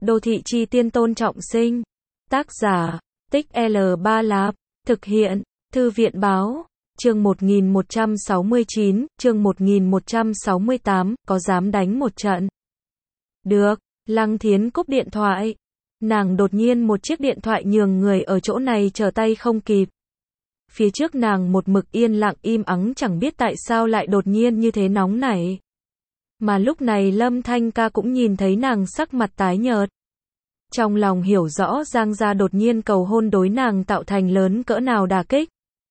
Đô thị chi tiên Tôn Trọng Sinh. Tác giả, Tích L3 Lạp. Thực hiện, Thư viện báo. Chương 1169, chương 1168, có dám đánh một trận? Được, Lăng Thiến cúp điện thoại. Nàng đột nhiên một chiếc điện thoại nhường người ở chỗ này trở tay không kịp. Phía trước nàng một mực yên lặng im ắng chẳng biết tại sao lại đột nhiên như thế nóng nảy. Mà lúc này Lâm Thanh Ca cũng nhìn thấy nàng sắc mặt tái nhợt. Trong lòng hiểu rõ Giang gia đột nhiên cầu hôn đối nàng tạo thành lớn cỡ nào đả kích.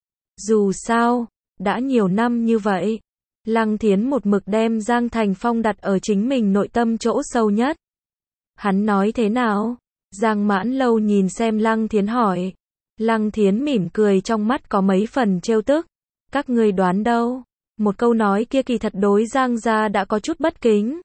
Dù sao, đã nhiều năm như vậy, Lăng Thiến một mực đem Giang Thành Phong đặt ở chính mình nội tâm chỗ sâu nhất. Hắn nói thế nào? Giang Mãn Lâu nhìn xem Lăng Thiến hỏi. Lăng Thiến mỉm cười trong mắt có mấy phần trêu tức. Các ngươi đoán đâu? Một câu nói kia kỳ thật đối Giang gia đã có chút bất kính.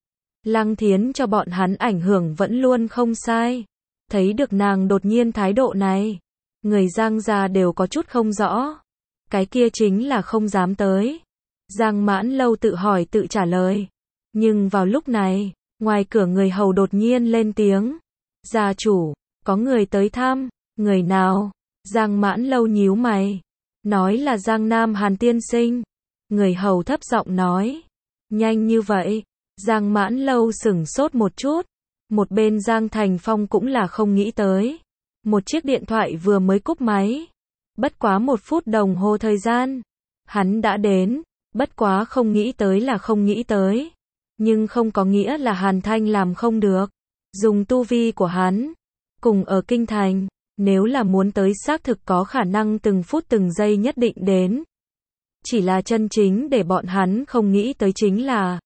Lăng Thiến cho bọn hắn ảnh hưởng vẫn luôn không sai. Thấy được nàng đột nhiên thái độ này, người Giang gia đều có chút không rõ. Cái kia chính là không dám tới. Giang Mãn Lâu tự hỏi tự trả lời. Nhưng vào lúc này, ngoài cửa người hầu đột nhiên lên tiếng. Gia chủ, có người tới thăm. Người nào? Giang Mãn Lâu nhíu mày. Nói là Giang Nam Hàn tiên sinh. Người hầu thấp giọng nói. Nhanh như vậy. Giang Mãn Lâu sửng sốt một chút. Một bên Giang Thành Phong cũng là không nghĩ tới. Một chiếc điện thoại vừa mới cúp máy. Bất quá 1 phút đồng hồ thời gian. Hắn đã đến. Bất quá không nghĩ tới là không nghĩ tới. Nhưng không có nghĩa là Hàn Thanh làm không được. Dùng tu vi của hắn. Cùng ở Kinh Thành. Nếu là muốn tới xác thực có khả năng từng phút từng giây nhất định đến. Chỉ là chân chính để bọn hắn không nghĩ tới chính là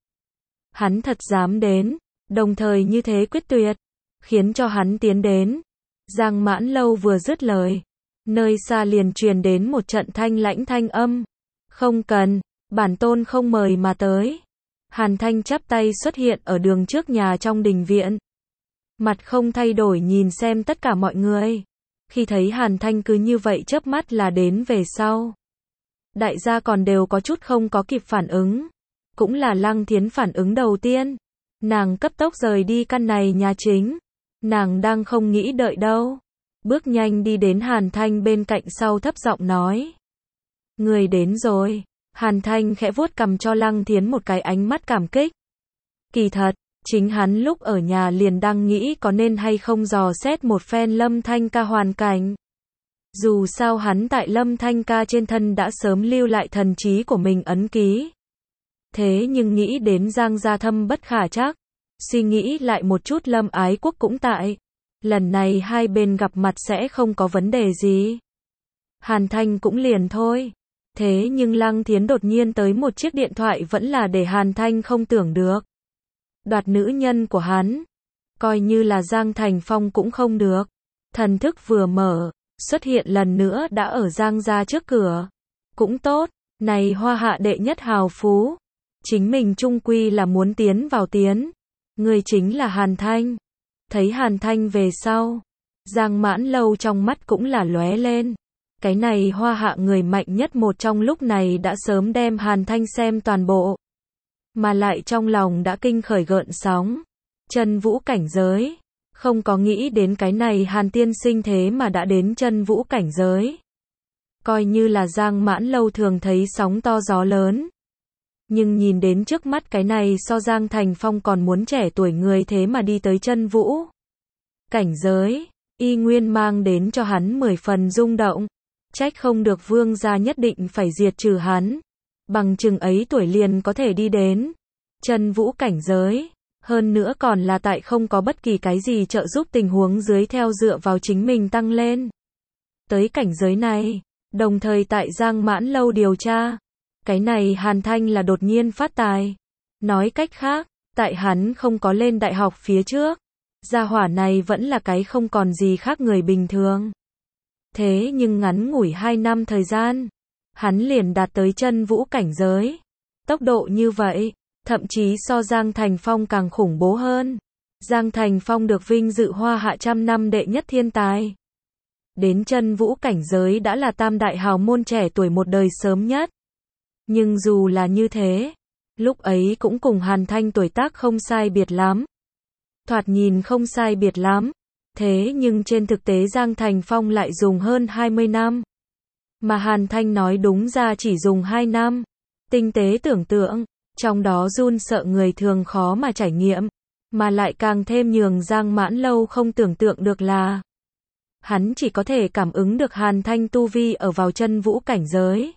hắn thật dám đến, đồng thời như thế quyết tuyệt, khiến cho hắn tiến đến. Giang Mãn Lâu vừa dứt lời, nơi xa liền truyền đến một trận thanh lãnh thanh âm. Không cần, bản tôn không mời mà tới. Hàn Thanh chắp tay xuất hiện ở đường trước nhà trong đình viện. Mặt không thay đổi nhìn xem tất cả mọi người. Khi thấy Hàn Thanh cứ như vậy chớp mắt là đến về sau. Đại gia còn đều có chút không có kịp phản ứng. Cũng là Lăng Thiến phản ứng đầu tiên. Nàng cấp tốc rời đi căn này nhà chính. Nàng đang không nghĩ đợi đâu. Bước nhanh đi đến Hàn Thanh bên cạnh sau thấp giọng nói. Người đến rồi. Hàn Thanh khẽ vuốt cằm cho Lăng Thiến một cái ánh mắt cảm kích. Kỳ thật, chính hắn lúc ở nhà liền đang nghĩ có nên hay không dò xét một phen Lâm Thanh Ca hoàn cảnh. Dù sao hắn tại Lâm Thanh Ca trên thân đã sớm lưu lại thần trí của mình ấn ký. Thế nhưng nghĩ đến Giang gia thâm bất khả trắc. Suy nghĩ lại một chút Lâm Ái Quốc cũng tại. Lần này hai bên gặp mặt sẽ không có vấn đề gì. Hàn Thanh cũng liền thôi. Thế nhưng Lăng Thiến đột nhiên tới một chiếc điện thoại vẫn là để Hàn Thanh không tưởng được. Đoạt nữ nhân của hắn. Coi như là Giang Thành Phong cũng không được. Thần thức vừa mở, xuất hiện lần nữa đã ở Giang gia trước cửa. Cũng tốt, này hoa hạ đệ nhất hào phú. Chính mình chung quy là muốn tiến vào tiến. Người chính là Hàn Thanh. Thấy Hàn Thanh về sau. Giang Mãn Lâu trong mắt cũng là lóe lên. Cái này hoa hạ người mạnh nhất một trong lúc này đã sớm đem Hàn Thanh xem toàn bộ. Mà lại trong lòng đã kinh khởi gợn sóng. Chân vũ cảnh giới. Không có nghĩ đến cái này Hàn tiên sinh thế mà đã đến chân vũ cảnh giới. Coi như là Giang Mãn Lâu thường thấy sóng to gió lớn. Nhưng nhìn đến trước mắt cái này so Giang Thành Phong còn muốn trẻ tuổi người thế mà đi tới chân vũ cảnh giới, y nguyên mang đến cho hắn 10 phần rung động. Trách không được vương gia nhất định phải diệt trừ hắn. Bằng chừng ấy tuổi liền có thể đi đến chân vũ cảnh giới. Hơn nữa còn là tại không có bất kỳ cái gì trợ giúp tình huống dưới theo dựa vào chính mình tăng lên. Tới cảnh giới này, đồng thời tại Giang Mãn Lâu điều tra. Cái này Hàn Thanh là đột nhiên phát tài. Nói cách khác, tại hắn không có lên đại học phía trước. Gia hỏa này vẫn là cái không còn gì khác người bình thường. Thế nhưng ngắn ngủi 2 năm thời gian, hắn liền đạt tới chân vũ cảnh giới. Tốc độ như vậy, thậm chí so Giang Thành Phong càng khủng bố hơn. Giang Thành Phong được vinh dự hoa hạ trăm năm đệ nhất thiên tài. Đến chân vũ cảnh giới đã là tam đại hào môn trẻ tuổi một đời sớm nhất. Nhưng dù là như thế, lúc ấy cũng cùng Hàn Thanh tuổi tác không sai biệt lắm. thoạt nhìn không sai biệt lắm. Thế nhưng trên thực tế Giang Thành Phong lại dùng hơn 20 năm. Mà Hàn Thanh nói đúng ra chỉ dùng 2 năm. Tinh tế tưởng tượng, trong đó run sợ người thường khó mà trải nghiệm. Mà lại càng thêm nhường Giang Mãn Lâu không tưởng tượng được là hắn chỉ có thể cảm ứng được Hàn Thanh tu vi ở vào chân vũ cảnh giới.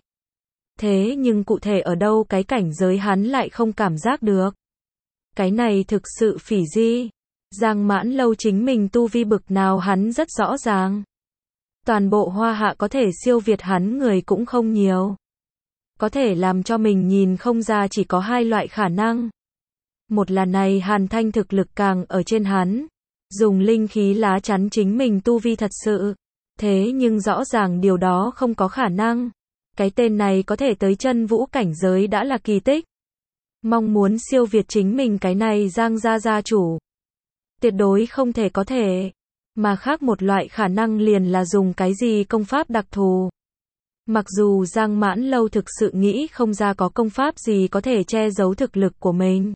Thế nhưng cụ thể ở đâu cái cảnh giới hắn lại không cảm giác được. Cái này thực sự phỉ di. Giang Mãn Lâu chính mình tu vi bực nào hắn rất rõ ràng. Toàn bộ Hoa Hạ có thể siêu việt hắn người cũng không nhiều. Có thể làm cho mình nhìn không ra chỉ có 2 loại khả năng. Một là này Hàn Thanh thực lực càng ở trên hắn. Dùng linh khí lá chắn chính mình tu vi thật sự. Thế nhưng rõ ràng điều đó không có khả năng. Cái tên này có thể tới chân vũ cảnh giới đã là kỳ tích. Mong muốn siêu việt chính mình cái này Giang gia gia chủ. Tuyệt đối không thể có thể. Mà khác một loại khả năng liền là dùng cái gì công pháp đặc thù. Mặc dù Giang Mãn Lâu thực sự nghĩ không ra có công pháp gì có thể che giấu thực lực của mình.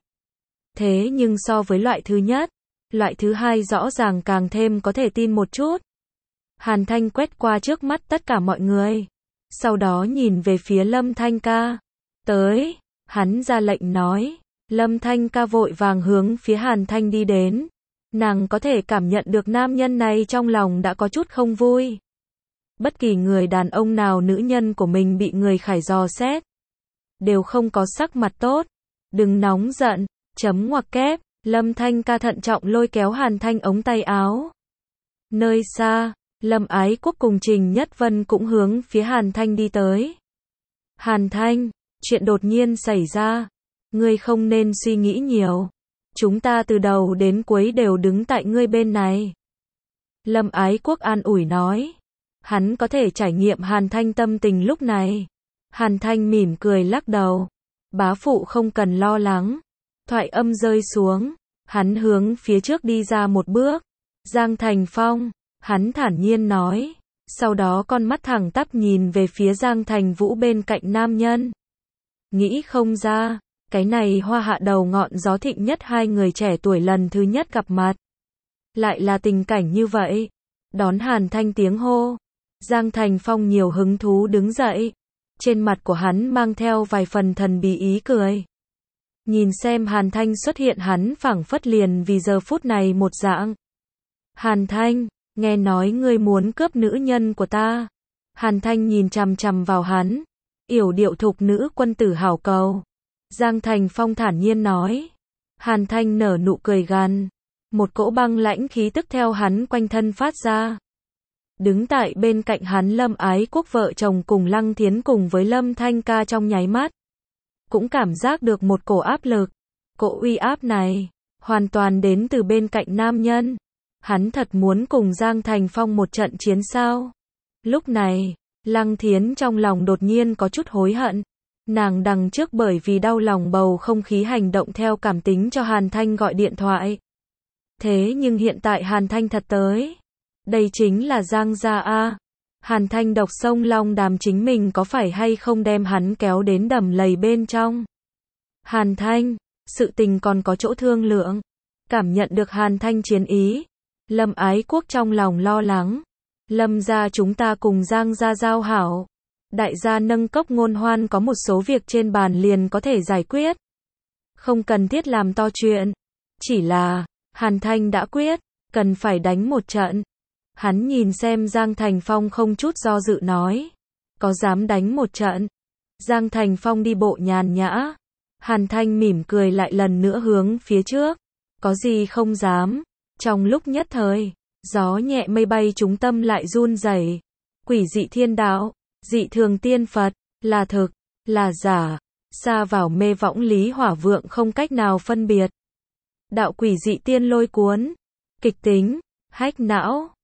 Thế nhưng so với loại thứ nhất, loại thứ hai rõ ràng càng thêm có thể tin một chút. Hàn Thanh quét qua trước mắt tất cả mọi người. Sau đó nhìn về phía Lâm Thanh ca. Tới, hắn ra lệnh nói. Lâm Thanh ca vội vàng hướng phía Hàn Thanh đi đến. Nàng có thể cảm nhận được nam nhân này trong lòng đã có chút không vui. Bất kỳ người đàn ông nào nữ nhân của mình bị người khải dò xét, đều không có sắc mặt tốt. Đừng nóng giận, chấm ngoặc kép, Lâm Thanh ca thận trọng lôi kéo Hàn Thanh ống tay áo. Nơi xa, Lâm Ái Quốc cùng Trình Nhất Vân cũng hướng phía Hàn Thanh đi tới. Hàn Thanh, chuyện đột nhiên xảy ra. Ngươi không nên suy nghĩ nhiều. Chúng ta từ đầu đến cuối đều đứng tại ngươi bên này. Lâm Ái Quốc an ủi nói. Hắn có thể trải nghiệm Hàn Thanh tâm tình lúc này. Hàn Thanh mỉm cười lắc đầu. Bá phụ không cần lo lắng. Thoại âm rơi xuống. Hắn hướng phía trước đi ra một bước. Giang Thành Phong. Hắn thản nhiên nói. Sau đó con mắt thẳng tắp nhìn về phía Giang Thành Vũ bên cạnh nam nhân. Nghĩ không ra. Cái này Hoa Hạ đầu ngọn gió thịnh nhất hai người trẻ tuổi lần thứ nhất gặp mặt. Lại là tình cảnh như vậy. Đón Hàn Thanh tiếng hô. Giang Thành Phong nhiều hứng thú đứng dậy. Trên mặt của hắn mang theo vài phần thần bí ý cười. Nhìn xem Hàn Thanh xuất hiện hắn phảng phất liền vì giờ phút này một dạng. Hàn Thanh, nghe nói ngươi muốn cướp nữ nhân của ta. Hàn Thanh nhìn chằm chằm vào hắn. Yểu điệu thục nữ quân tử hảo cầu. Giang Thành Phong thản nhiên nói. Hàn Thanh nở nụ cười gằn. Một cỗ băng lãnh khí tức theo hắn quanh thân phát ra. Đứng tại bên cạnh hắn Lâm Ái Quốc vợ chồng cùng Lăng Thiến cùng với Lâm Thanh ca trong nháy mắt. Cũng cảm giác được một cổ áp lực. Cỗ uy áp này, hoàn toàn đến từ bên cạnh nam nhân. Hắn thật muốn cùng Giang Thành Phong một trận chiến sao? Lúc này, Lăng Thiến trong lòng đột nhiên có chút hối hận. Nàng đằng trước bởi vì đau lòng bầu không khí hành động theo cảm tính cho Hàn Thanh gọi điện thoại. Thế nhưng hiện tại Hàn Thanh thật tới. Đây chính là Giang gia a. Hàn Thanh độc sông long đàm chính mình có phải hay không đem hắn kéo đến đầm lầy bên trong. Hàn Thanh, sự tình còn có chỗ thương lượng. Cảm nhận được Hàn Thanh chiến ý. Lâm Ái Quốc trong lòng lo lắng. Lâm gia chúng ta cùng Giang gia giao hảo. Đại gia nâng cốc ngôn hoan có một số việc trên bàn liền có thể giải quyết. Không cần thiết làm to chuyện. Chỉ là, Hàn Thanh đã quyết, cần phải đánh một trận. Hắn nhìn xem Giang Thành Phong không chút do dự nói. Có dám đánh một trận? Giang Thành Phong đi bộ nhàn nhã. Hàn Thanh mỉm cười lại lần nữa hướng phía trước. Có gì không dám? Trong lúc nhất thời, gió nhẹ mây bay chúng tâm lại run rẩy. Quỷ dị thiên đạo, dị thường tiên Phật, là thực, là giả, xa vào mê võng lý hỏa vượng không cách nào phân biệt. Đạo quỷ dị tiên lôi cuốn, kịch tính, hách não.